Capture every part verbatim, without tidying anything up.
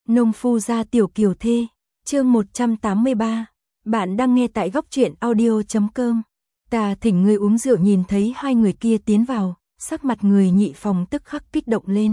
Nông phu gia tiểu kiều thê, chương một trăm tám mươi ba. Bạn đang nghe tại góc truyện audio chấm com. Ta thỉnh người uống rượu, nhìn thấy hai người kia tiến vào, sắc mặt người nhị phòng tức khắc kích động lên.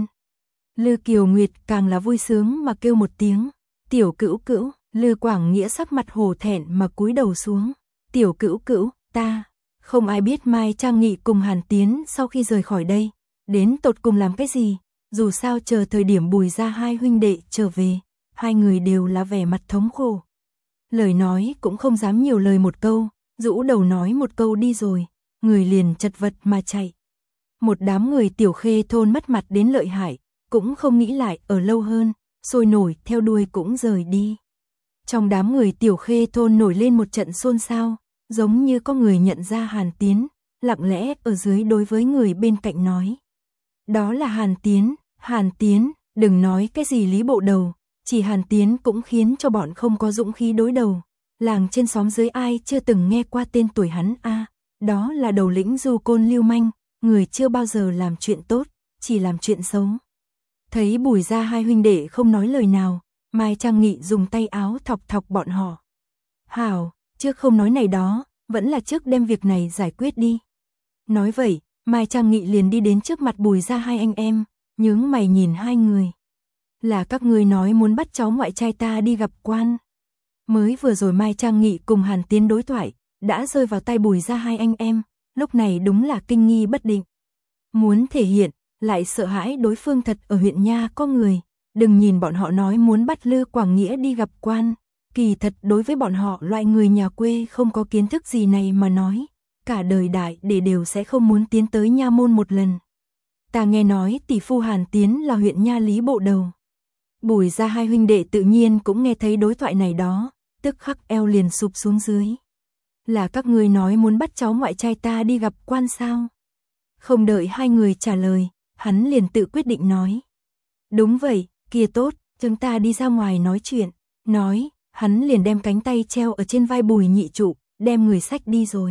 Lư Kiều Nguyệt càng là vui sướng mà kêu một tiếng, "Tiểu Cữu Cữu." Lư Quảng Nghĩa sắc mặt hổ thẹn mà cúi đầu xuống, "Tiểu Cữu Cữu, ta." Không ai biết Mai Trang Nghị cùng Hàn Tiến sau khi rời khỏi đây, đến tột cùng làm cái gì. Dù sao chờ thời điểm Bùi gia hai huynh đệ trở về, hai người đều là vẻ mặt thống khổ. Lời nói cũng không dám nhiều lời một câu, rũ đầu nói một câu đi rồi, người liền chật vật mà chạy. Một đám người Tiểu Khê thôn mất mặt đến lợi hại, cũng không nghĩ lại ở lâu hơn, sôi nổi theo đuôi cũng rời đi. Trong đám người Tiểu Khê thôn nổi lên một trận xôn xao, giống như có người nhận ra Hàn Tiến, lặng lẽ ở dưới đối với người bên cạnh nói. "Đó là Hàn Tiến, Hàn Tiến." Đừng nói cái gì Lý Bộ Đầu, chỉ Hàn Tiến cũng khiến cho bọn không có dũng khí đối đầu. Làng trên xóm dưới ai chưa từng nghe qua tên tuổi hắn a? À, đó là đầu lĩnh du côn lưu manh, người chưa bao giờ làm chuyện tốt, chỉ làm chuyện xấu. Thấy Bùi gia hai huynh đệ không nói lời nào, Mai Trang Nghị dùng tay áo thọc thọc bọn họ. "Hảo, trước không nói này đó, vẫn là trước đem việc này giải quyết đi." Nói vậy, Mai Trang Nghị liền đi đến trước mặt Bùi gia hai anh em, nhướng mày nhìn hai người. "Là các ngươi nói muốn bắt cháu ngoại trai ta đi gặp quan." Mới vừa rồi Mai Trang Nghị cùng Hàn Tiến đối thoại, đã rơi vào tay Bùi gia hai anh em, lúc này đúng là kinh nghi bất định. Muốn thể hiện, lại sợ hãi đối phương thật ở huyện nha có người. Đừng nhìn bọn họ nói muốn bắt Lư Quảng Nghĩa đi gặp quan, kỳ thật đối với bọn họ loại người nhà quê không có kiến thức gì này mà nói, cả đời đại để đều sẽ không muốn tiến tới nha môn một lần. "Ta nghe nói tỷ phu Hàn Tiến là huyện nha Lý Bộ Đầu." Bùi gia hai huynh đệ tự nhiên cũng nghe thấy đối thoại này đó, tức khắc eo liền sụp xuống dưới. "Là các ngươi nói muốn bắt cháu ngoại trai ta đi gặp quan sao?" Không đợi hai người trả lời, hắn liền tự quyết định nói. "Đúng vậy, kia tốt, chúng ta đi ra ngoài nói chuyện." Nói, hắn liền đem cánh tay treo ở trên vai Bùi nhị trụ, đem người xách đi rồi.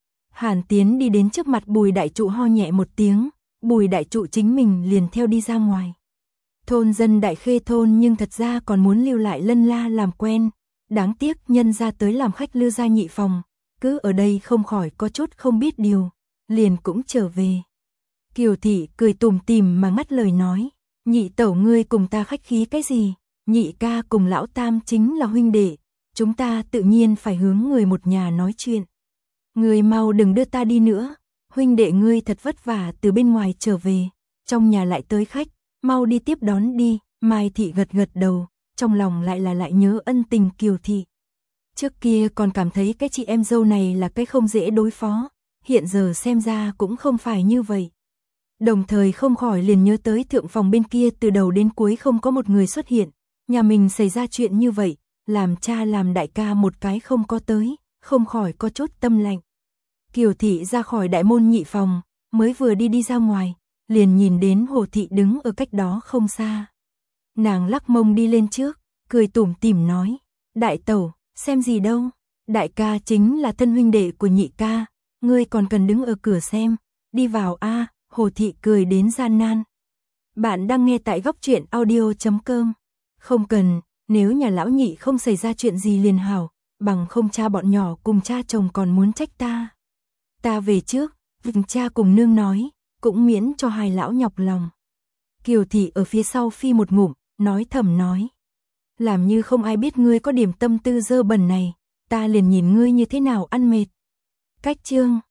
Hàn Tiến đi đến trước mặt Bùi đại trụ ho nhẹ một tiếng, Bùi đại trụ chính mình liền theo đi ra ngoài. Thôn dân Đại Khê thôn nhưng thật ra còn muốn lưu lại lân la làm quen, đáng tiếc nhân ra tới làm khách Lư gia nhị phòng, cứ ở đây không khỏi có chút không biết điều, liền cũng trở về. Kiều thị cười tủm tỉm mà ngắt lời nói, "Nhị tẩu ngươi cùng ta khách khí cái gì, nhị ca cùng lão tam chính là huynh đệ, chúng ta tự nhiên phải hướng người một nhà nói chuyện. Ngươi mau đừng đưa ta đi nữa, huynh đệ ngươi thật vất vả từ bên ngoài trở về, trong nhà lại tới khách, mau đi tiếp đón đi." Mai thị gật gật đầu, trong lòng lại là lại nhớ ân tình Kiều thị. Trước kia còn cảm thấy cái chị em dâu này là cái không dễ đối phó, hiện giờ xem ra cũng không phải như vậy. Đồng thời không khỏi liền nhớ tới thượng phòng bên kia từ đầu đến cuối không có một người xuất hiện, nhà mình xảy ra chuyện như vậy, làm cha làm đại ca một cái không có tới, không khỏi có chút tâm lạnh. Kiều thị ra khỏi đại môn nhị phòng, mới vừa đi đi ra ngoài, liền nhìn đến Hồ thị đứng ở cách đó không xa. Nàng lắc mông đi lên trước, cười tủm tỉm nói, "Đại tẩu, xem gì đâu, đại ca chính là thân huynh đệ của nhị ca, ngươi còn cần đứng ở cửa xem, đi vào a." Hồ thị cười đến gian nan. Bạn đang nghe tại góc truyện audio chấm com. "Không cần, nếu nhà lão nhị không xảy ra chuyện gì liền hảo, bằng không cha bọn nhỏ cùng cha chồng còn muốn trách ta. Ta về trước." Vịnh cha cùng nương nói, cũng miễn cho hai lão nhọc lòng. Kiều thị ở phía sau phi một ngụm, nói thầm nói, "Làm như không ai biết ngươi có điểm tâm tư dơ bẩn này, ta liền nhìn ngươi như thế nào ăn mệt." Cách chương